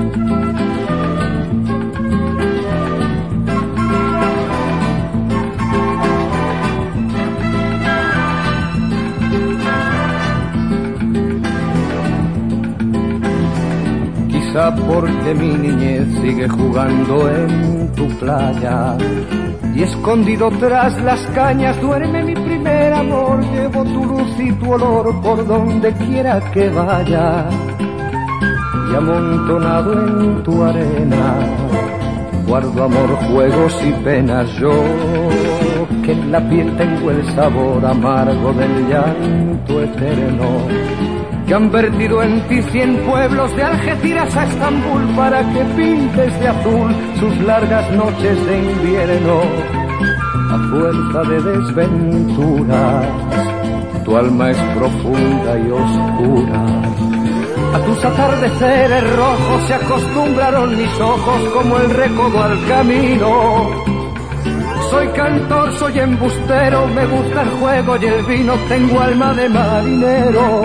Quizá porque mi niñez sigue jugando en tu playa y escondido tras las cañas duerme mi primer amor. Llevo tu luz y tu olor por donde quiera que vaya y amontonado en tu arena guardo amor, juegos y penas. Yo que en la piel tengo el sabor amargo del llanto eterno, que han vertido en ti 100 pueblos de Algeciras a Estambul para que pintes de azul sus largas noches de invierno. A fuerza de desventuras, tu alma es profunda y oscura. A tus atardeceres rojos se acostumbraron mis ojos como el recodo al camino. Soy cantor, soy embustero, me gusta el juego y el vino, tengo alma de marinero.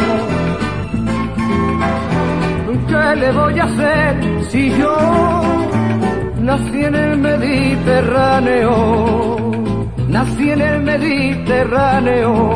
¿Qué le voy a hacer si yo nací en el Mediterráneo? Nací en el Mediterráneo.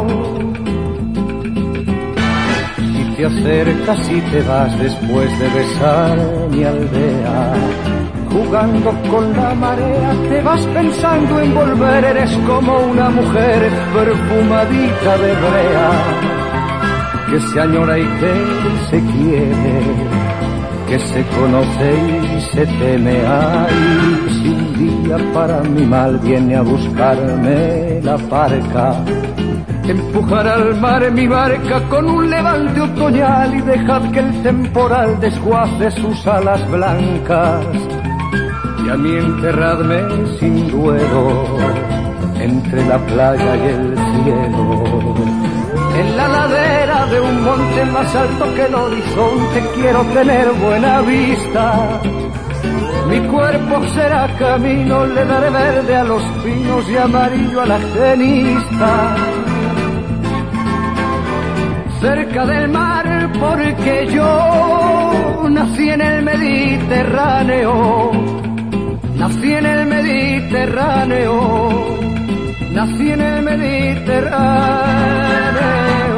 Y te acercas y te vas después de besar mi aldea. Jugando con la marea te vas pensando en volver. Eres como una mujer perfumadita de brea, que se añora y que se quiere, que se conoce y se teme. Ay, si un día para mi mal viene a buscarme la parca, empujar al mar mi barca con un levante otoñal y dejad que el temporal desguace sus alas blancas. Y a mí enterradme sin duelo entre la playa y el cielo, en la ladera de un monte más alto que el horizonte. Quiero tener buena vista, mi cuerpo será camino, le daré verde a los pinos y amarillo a la genista. Cerca del mar porque yo nací en el Mediterráneo. Nací en el Mediterráneo, nací en el Mediterráneo.